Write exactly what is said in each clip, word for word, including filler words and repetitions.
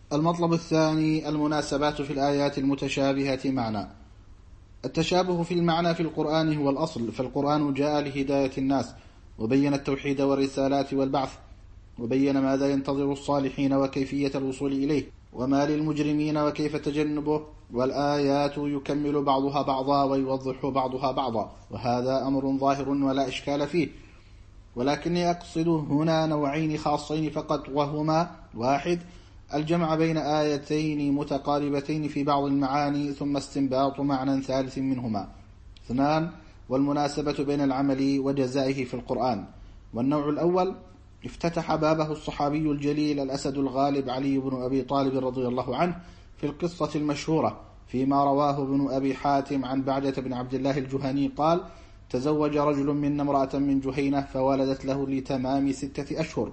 المطلب الثاني: المناسبات في الآيات المتشابهة معنى. التشابه في المعنى في القرآن هو الأصل، فالقرآن جاء لهداية الناس، وبين التوحيد والرسالات والبعث، وبين ماذا ينتظر الصالحين وكيفية الوصول إليه، وما للمجرمين وكيف تجنبه، والآيات يكمل بعضها بعضا ويوضح بعضها بعضا، وهذا أمر ظاهر ولا إشكال فيه. ولكني أقصد هنا نوعين خاصين فقط، وهما: واحد، الجمع بين آيتين متقاربتين في بعض المعاني ثم استنباط معنى ثالث منهما. اثنان، والمناسبة بين العمل وجزائه في القرآن. والنوع الأول افتتح بابه الصحابي الجليل الأسد الغالب علي بن أبي طالب رضي الله عنه في القصة المشهورة فيما رواه ابن أبي حاتم عن بعدة بن عبد الله الجهني قال: تزوج رجل من امرأة من جهينة فولدت له لتمام ستة أشهر،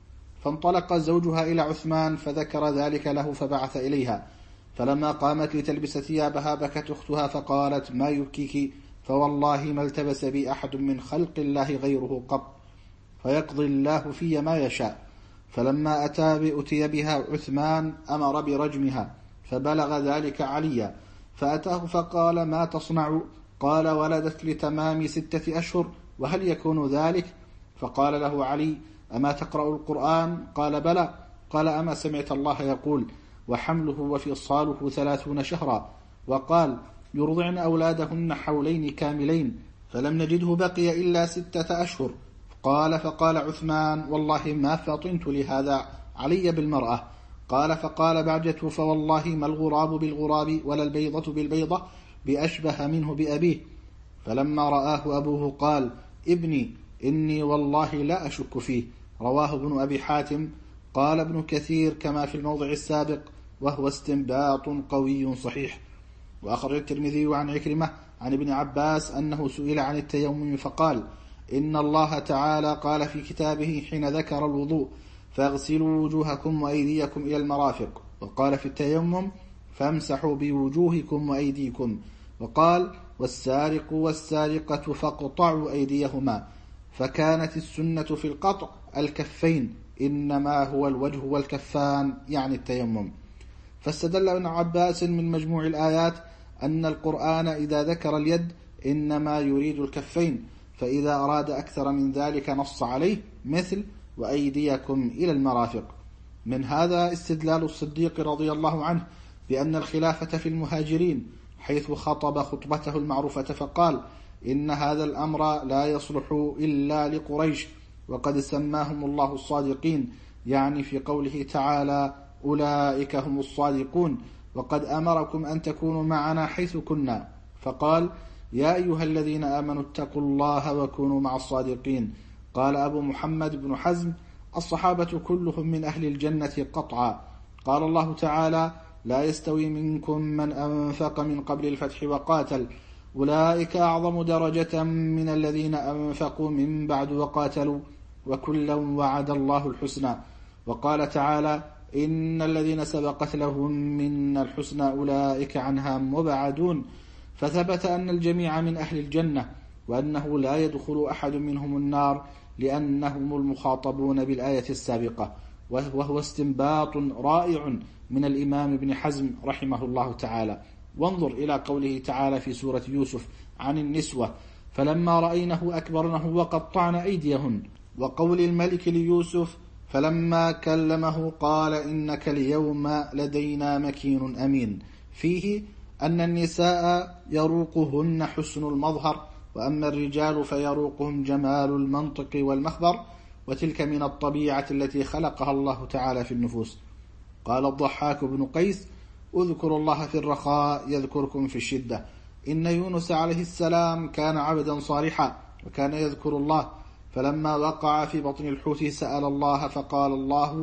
فانطلق زوجها إلى عثمان فذكر ذلك له فبعث إليها، فلما قامت لتلبس ثيابها بكت أختها فقالت: ما يبكيك؟ فوالله ما التبس بي أحد من خلق الله غيره قط، فيقضي الله في ما يشاء. فلما أتى بأتي بها عثمان أمر برجمها، فبلغ ذلك عليا، فأتاه فقال: ما تصنع؟ قال: ولدت لتمام ستة أشهر، وهل يكون ذلك؟ فقال له علي: أما تقرأ القرآن؟ قال: بلى. قال: أما سمعت الله يقول: وحمله وفصاله ثلاثون شهرا، وقال: يرضعن أولادهن حولين كاملين، فلم نجده بقي إلا ستة أشهر. قال: فقال عثمان: والله ما فطنت لهذا علي بالمرأة. قال: فقال بعجة: فوالله ما الغراب بالغراب ولا البيضة بالبيضة بأشبه منه بأبيه. فلما رآه أبوه قال: ابني إني والله لا أشك فيه. رواه ابن أبي حاتم. قال ابن كثير كما في الموضع السابق: وهو استنباط قوي صحيح. وأخرج الترمذي عن عكرمة عن ابن عباس أنه سئل عن التيمم فقال: إن الله تعالى قال في كتابه حين ذكر الوضوء: فاغسلوا وجوهكم وأيديكم إلى المرافق، وقال في التيمم: فامسحوا بوجوهكم وأيديكم، وقال: والسارق والسارقة فاقطعوا أيديهما. فكانت السنة في القطع الكفين، إنما هو الوجه والكفان، يعني التيمم. فاستدل ابن عباس من مجموع الآيات أن القرآن إذا ذكر اليد إنما يريد الكفين، فإذا أراد أكثر من ذلك نص عليه، مثل: وأيديكم إلى المرافق. من هذا استدلال الصديق رضي الله عنه بأن الخلافة في المهاجرين، حيث خطب خطبته المعروفة فقال: إن هذا الأمر لا يصلح إلا لقريش، وقد سماهم الله الصادقين، يعني في قوله تعالى: أولئك هم الصادقون، وقد أمركم أن تكونوا معنا حيث كنا. فقال: يا أيها الذين آمنوا اتقوا الله وكونوا مع الصادقين. قال أبو محمد بن حزم: الصحابة كلهم من أهل الجنة قطعا. قال الله تعالى: لا يستوي منكم من أنفق من قبل الفتح وقاتل، أولئك أعظم درجة من الذين أنفقوا من بعد وقاتلوا، وكلا وعد الله الحسنى. وقال تعالى: إن الذين سبقت لهم من الحسنى أولئك عنها مبعدون. فثبت أن الجميع من أهل الجنة، وأنه لا يدخل أحد منهم النار، لأنهم المخاطبون بالآية السابقة، وهو استنباط رائع من الإمام ابن حزم رحمه الله تعالى. وانظر إلى قوله تعالى في سورة يوسف عن النسوة: فلما رأينه أكبرنه وقطعن أيديهن. وقول الملك ليوسف: فلما كلمه قال: إنك اليوم لدينا مكين أمين، فيه أن النساء يروقهن حسن المظهر، وأما الرجال فيروقهم جمال المنطق والمخبر، وتلك من الطبيعة التي خلقها الله تعالى في النفوس. قال الضحاك بن قيس: اذكروا الله في الرخاء يذكركم في الشدة. إن يونس عليه السلام كان عبدا صالحا، وكان يذكر الله، فلما وقع في بطن الحوت سأل الله، فقال الله: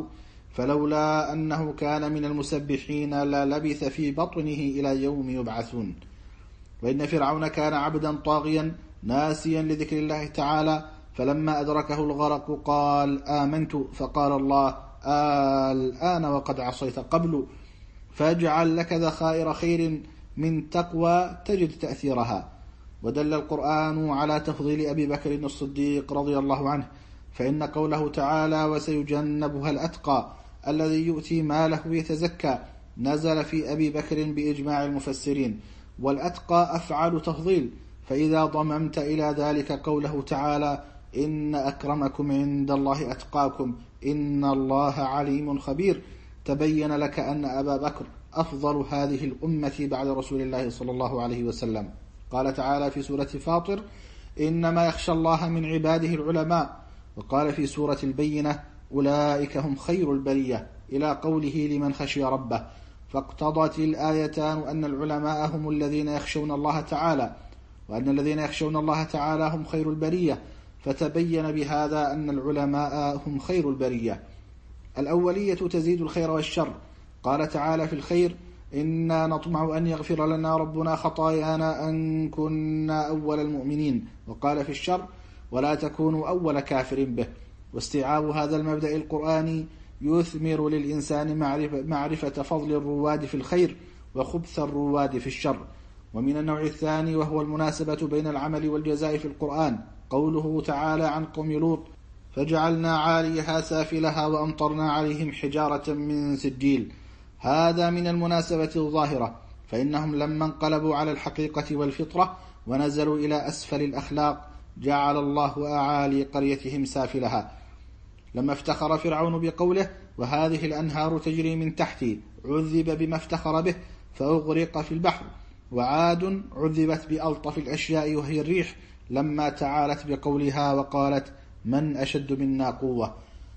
فلولا أنه كان من المسبحين للبث في بطنه إلى يوم يبعثون. وإن فرعون كان عبدا طاغيا ناسيا لذكر الله تعالى، فلما أدركه الغرق قال: آمنت، فقال الله: الآن وقد عصيت قبل، فاجعل لك ذخائر خير من تقوى تجد تأثيرها. ودل القرآن على تفضيل أبي بكر الصديق رضي الله عنه، فإن قوله تعالى: وسيجنبها الأتقى، الذي يؤتي ماله يتزكى نزل في أبي بكر بإجماع المفسرين، والأتقى أفعل تفضيل، فإذا ضممت إلى ذلك قوله تعالى إن أكرمكم عند الله أتقاكم إن الله عليم خبير، تبين لك أن أبا بكر أفضل هذه الأمة بعد رسول الله صلى الله عليه وسلم. قال تعالى في سورة فاطر إنما يخشى الله من عباده العلماء، وقال في سورة البينة أولئك هم خير البرية، إلى قوله لمن خشي ربه، فاقتضت الآيتان أن العلماء هم الذين يخشون الله تعالى، وأن الذين يخشون الله تعالى هم خير البرية، فتبين بهذا أن العلماء هم خير البرية. الأولية تزيد الخير والشر، قال تعالى في الخير إنا نطمع أن يغفر لنا ربنا خطايانا أن كنا أول المؤمنين، وقال في الشر ولا تكونوا أول كافر به. واستيعاب هذا المبدأ القرآني يثمر للإنسان معرفة, معرفة فضل الرواد في الخير وخبث الرواد في الشر. ومن النوع الثاني وهو المناسبة بين العمل والجزاء في القرآن قوله تعالى عن قوم لوط فجعلنا عاليها سافلها وأمطرنا عليهم حجارة من سجيل، هذا من المناسبة الظاهرة، فإنهم لما انقلبوا على الحقيقة والفطرة ونزلوا إلى أسفل الأخلاق جعل الله أعالي قريتهم سافلها. لما افتخر فرعون بقوله وهذه الأنهار تجري من تحتي عذب بما افتخر به فأغرق في البحر، وعاد عذبت بألطف الأشياء وهي الريح لما تعالت بقولها وقالت من أشد منا قوة،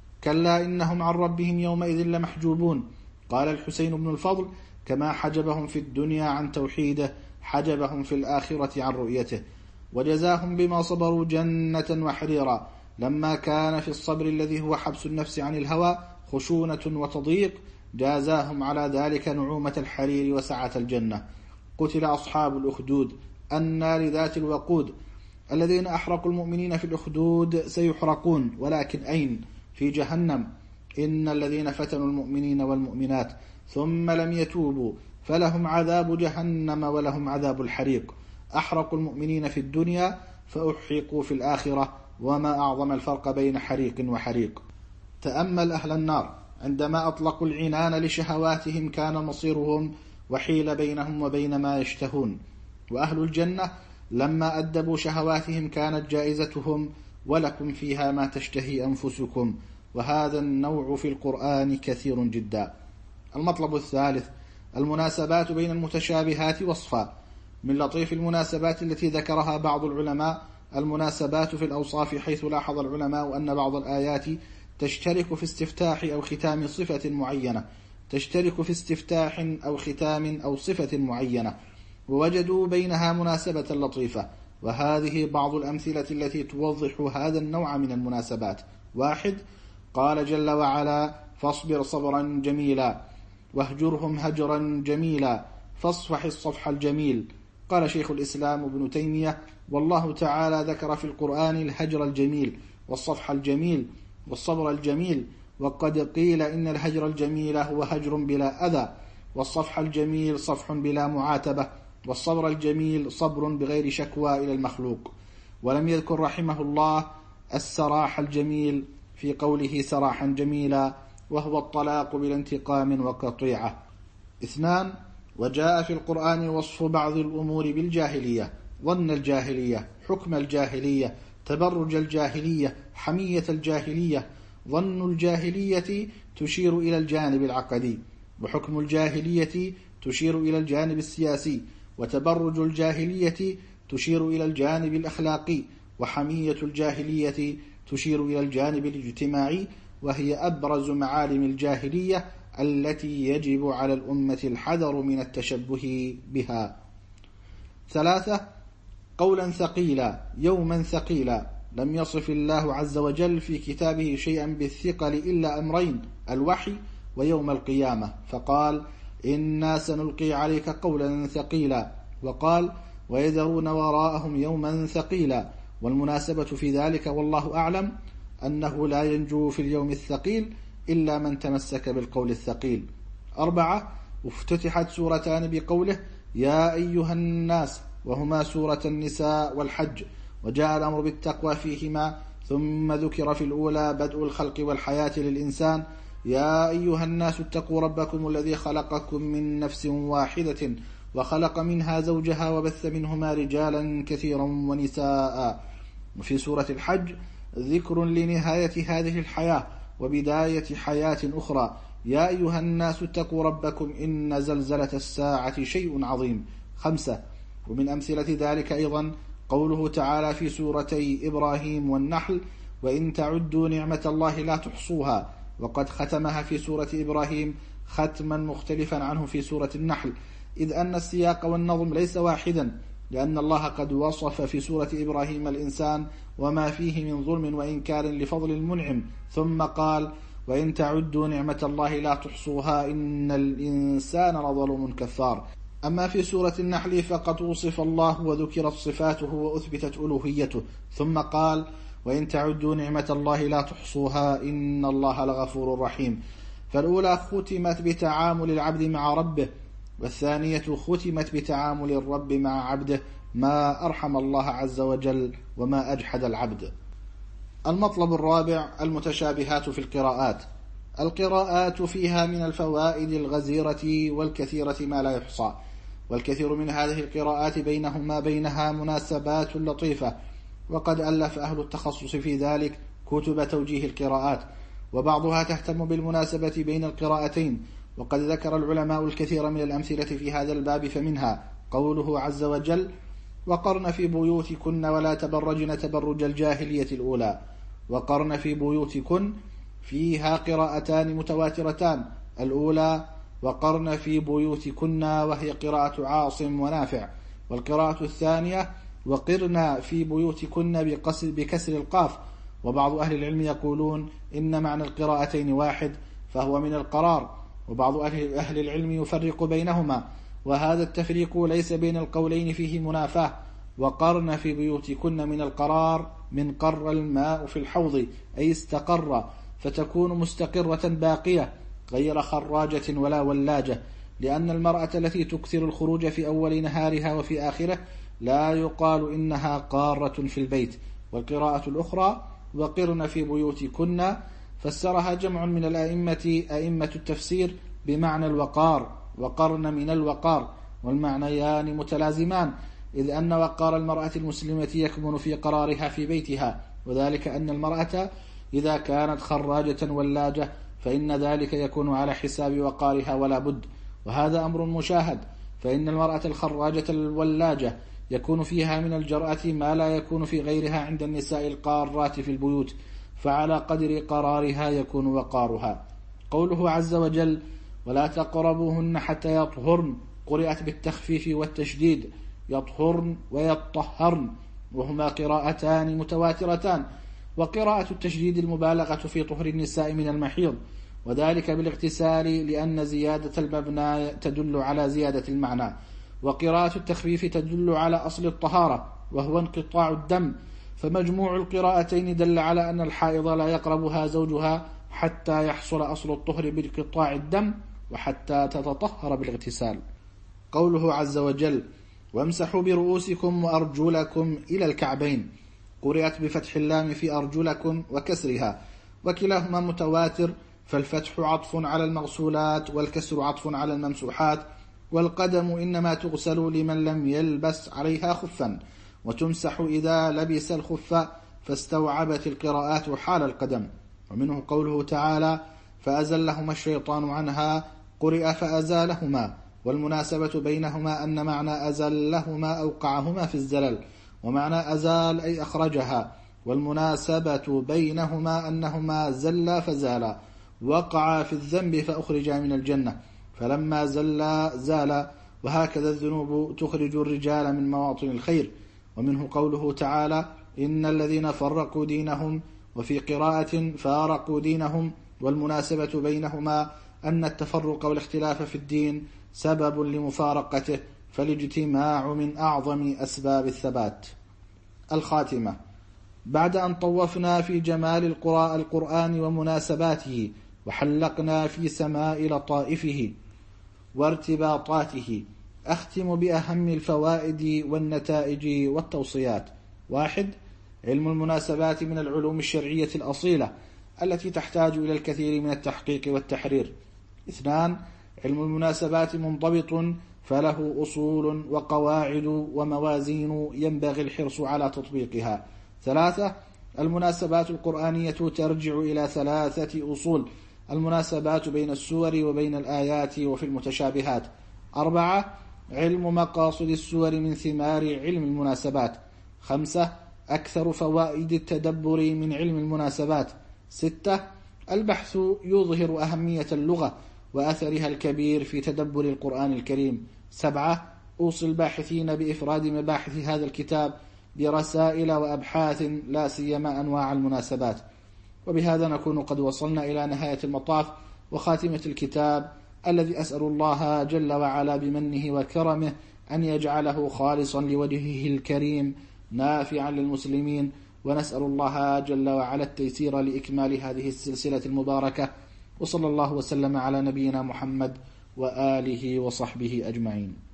كلا إنهم عن ربهم يومئذ لمحجوبون. قال الحسين بن الفضل كما حجبهم في الدنيا عن توحيده حجبهم في الآخرة عن رؤيته، وجزاهم بما صبروا جنة وحريرا، لما كان في الصبر الذي هو حبس النفس عن الهوى خشونة وتضييق جازاهم على ذلك نعومة الحرير وسعة الجنة. قتل أصحاب الأخدود النار ذات الوقود، الذين أحرقوا المؤمنين في الأخدود سيحرقون، ولكن أين؟ في جهنم. إن الذين فتنوا المؤمنين والمؤمنات ثم لم يتوبوا فلهم عذاب جهنم ولهم عذاب الحريق، أحرقوا المؤمنين في الدنيا فأحرقوا في الآخرة، وما أعظم الفرق بين حريق وحريق. تأمل أهل النار عندما أطلقوا العنان لشهواتهم كان مصيرهم وحيل بينهم وبين ما يشتهون، وأهل الجنة لما أدبوا شهواتهم كانت جائزتهم ولكم فيها ما تشتهي أنفسكم، وهذا النوع في القرآن كثير جدا. المطلب الثالث المناسبات بين المتشابهات وصفا. من لطيف المناسبات التي ذكرها بعض العلماء المناسبات في الأوصاف، حيث لاحظ العلماء أن بعض الآيات تشترك في استفتاح أو ختام صفة معينة تشترك في استفتاح أو ختام أو صفة معينة، ووجدوا بينها مناسبة لطيفة، وهذه بعض الأمثلة التي توضح هذا النوع من المناسبات. واحد، قال جل وعلا فاصبر صبرا جميلا واهجرهم هجرا جميلا فاصفح الصفح الجميل. قال شيخ الإسلام ابن تيمية والله تعالى ذكر في القرآن الهجر الجميل والصفح الجميل والصبر الجميل، وقد قيل إن الهجر الجميل هو هجر بلا أذى، والصفح الجميل صفح بلا معاتبة، والصبر الجميل صبر بغير شكوى إلى المخلوق. ولم يذكر رحمه الله السراح الجميل في قوله سراحا جميلا، وهو الطلاق بلا انتقام وقطيعة. اثنان، وجاء في القرآن وصف بعض الأمور بالجاهلية، ظن الجاهلية، حكم الجاهلية، تبرج الجاهلية، حمية الجاهلية. ظن الجاهلية تشير إلى الجانب العقدي، وحكم الجاهلية تشير إلى الجانب السياسي، وتبرج الجاهلية تشير إلى الجانب الأخلاقي، وحمية الجاهلية تشير إلى الجانب الاجتماعي، وهي أبرز معالم الجاهلية التي يجب على الأمة الحذر من التشبه بها. ثلاثة، قولا ثقيلا يوما ثقيلا. لم يصف الله عز وجل في كتابه شيئا بالثقل إلا أمرين، الوحي ويوم القيامة، فقال إنا سنلقي عليك قولا ثقيلا، وقال ويذرون وراءهم يوما ثقيلا. والمناسبة في ذلك والله أعلم أنه لا ينجو في اليوم الثقيل إلا من تمسك بالقول الثقيل. أربعة، افتتحت سورتان بقوله يا أيها الناس، وهما سورة النساء والحج، وجاء الأمر بالتقوى فيهما، ثم ذكر في الأولى بدء الخلق والحياة للإنسان، يا أيها الناس اتقوا ربكم الذي خلقكم من نفس واحدة وخلق منها زوجها وبث منهما رجالا كثيرا ونساء. وفي سورة الحج ذكر لنهاية هذه الحياة وبداية حياة أخرى. يا أيها الناس اتقوا ربكم إن زلزلة الساعة شيء عظيم. خمسة. ومن أمثلة ذلك أيضا قوله تعالى في سورتي إبراهيم والنحل وإن تعدوا نعمة الله لا تحصوها، وقد ختمها في سورة إبراهيم ختما مختلفا عنه في سورة النحل، إذ أن السياق والنظم ليس واحدا، لأن الله قد وصف في سورة إبراهيم الإنسان وما فيه من ظلم وإنكار لفضل المنعم، ثم قال وإن تعدوا نعمة الله لا تحصوها إن الإنسان لظلوم كفار. أما في سورة النحل فقد وصف الله وذكرت صفاته وأثبتت ألوهيته، ثم قال وإن تعدوا نعمة الله لا تحصوها إن الله لغفور رحيم. فالأولى ختمت بتعامل العبد مع ربه، والثانية ختمت بتعامل الرب مع عبده، ما أرحم الله عز وجل وما أجحد العبد. المطلب الرابع المتشابهات في القراءات. القراءات فيها من الفوائد الغزيرة والكثيرة ما لا يحصى، والكثير من هذه القراءات بينهما بينها مناسبات لطيفة، وقد ألف أهل التخصص في ذلك كتب توجيه القراءات، وبعضها تهتم بالمناسبة بين القراءتين، وقد ذكر العلماء الكثير من الأمثلة في هذا الباب، فمنها قوله عز وجل وقرن في بيوتكن ولا تبرجن تبرج الجاهلية الأولى. وقرن في بيوتكن فيها قراءتان متواترتان، الأولى وقرن في بيوتكن وهي قراءة عاصم ونافع، والقراءة الثانية وقرن في بيوتكن بكسر القاف. وبعض أهل العلم يقولون إن معنى القراءتين واحد فهو من القرار، وبعض أهل العلم يفرق بينهما، وهذا التفريق ليس بين القولين فيه منافاة. وقرن في بيوتكن من القرار من قر الماء في الحوض أي استقر، فتكون مستقرة باقية غير خراجة ولا ولاجة، لأن المرأة التي تكثر الخروج في أول نهارها وفي آخره لا يقال إنها قارة في البيت. والقراءة الأخرى وقرن في بيوتكن فسرها جمع من الأئمة أئمة التفسير بمعنى الوقار، وقرن من الوقار، والمعنيان متلازمان، إذ أن وقار المرأة المسلمة يكمن في قرارها في بيتها، وذلك أن المرأة إذا كانت خراجة ولاجة فإن ذلك يكون على حساب وقارها ولا بد، وهذا أمر مشاهد، فإن المرأة الخراجة الولاجة يكون فيها من الجرأة ما لا يكون في غيرها عند النساء القارات في البيوت، فعلى قدر قرارها يكون وقارها. قوله عز وجل ولا تقربوهن حتى يطهرن قرأت بالتخفيف والتشديد، يطهرن ويطهرن، وهما قراءتان متواترتان. وقراءة التشديد المبالغة في طهر النساء من المحيض، وذلك بالاغتسال لأن زيادة المبنى تدل على زيادة المعنى، وقراءة التخفيف تدل على أصل الطهارة وهو انقطاع الدم، فمجموع القراءتين دل على أن الحائض لا يقربها زوجها حتى يحصل أصل الطهر بانقطاع الدم وحتى تتطهر بالاغتسال. قوله عز وجل وامسحوا برؤوسكم وأرجلكم إلى الكعبين قرأت بفتح اللام في أرجلكم وكسرها، وكلاهما متواتر، فالفتح عطف على المغسولات والكسر عطف على الممسوحات، والقدم إنما تغسل لمن لم يلبس عليها خفا، وتمسح إذا لبس الخف، فاستوعبت القراءات حال القدم. ومنه قوله تعالى فأزلهما الشيطان عنها قرئ فأزالهما، والمناسبة بينهما أن معنى أزلهما أوقعهما في الزلل، ومعنى أزال أي أخرجها، والمناسبة بينهما أنهما زلا فزالا، وقعا في الذنب فأخرجا من الجنة، فلما زلا زالا، وهكذا الذنوب تخرج الرجال من مواطن الخير. ومنه قوله تعالى إن الذين فرقوا دينهم، وفي قراءة فارقوا دينهم، والمناسبة بينهما أن التفرق والاختلاف في الدين سبب لمفارقته، فالاجتماع من أعظم أسباب الثبات. الخاتمة. بعد أن طوفنا في جمال القرآن ومناسباته، وحلقنا في سماء لطائفه وارتباطاته، أختم بأهم الفوائد والنتائج والتوصيات. واحد، علم المناسبات من العلوم الشرعية الأصيلة التي تحتاج إلى الكثير من التحقيق والتحرير. اثنان، علم المناسبات منضبط فله أصول وقواعد وموازين ينبغي الحرص على تطبيقها. ثلاثة، المناسبات القرآنية ترجع إلى ثلاثة أصول: المناسبات بين السور وبين الآيات وفي المتشابهات. أربعة، علم مقاصد السور من ثمار علم المناسبات. خمسة، أكثر فوائد التدبر من علم المناسبات. ستة، البحث يظهر أهمية اللغة وأثرها الكبير في تدبر القرآن الكريم. سبعة، أوصي الباحثين بإفراد مباحث هذا الكتاب برسائل وأبحاث لا سيما أنواع المناسبات. وبهذا نكون قد وصلنا إلى نهاية المطاف وخاتمة الكتاب، الذي أسأل الله جل وعلا بمنه وكرمه أن يجعله خالصا لوجهه الكريم نافعا للمسلمين، ونسأل الله جل وعلا التيسير لإكمال هذه السلسلة المباركة. وصلى الله وسلم على نبينا محمد وآله وصحبه أجمعين.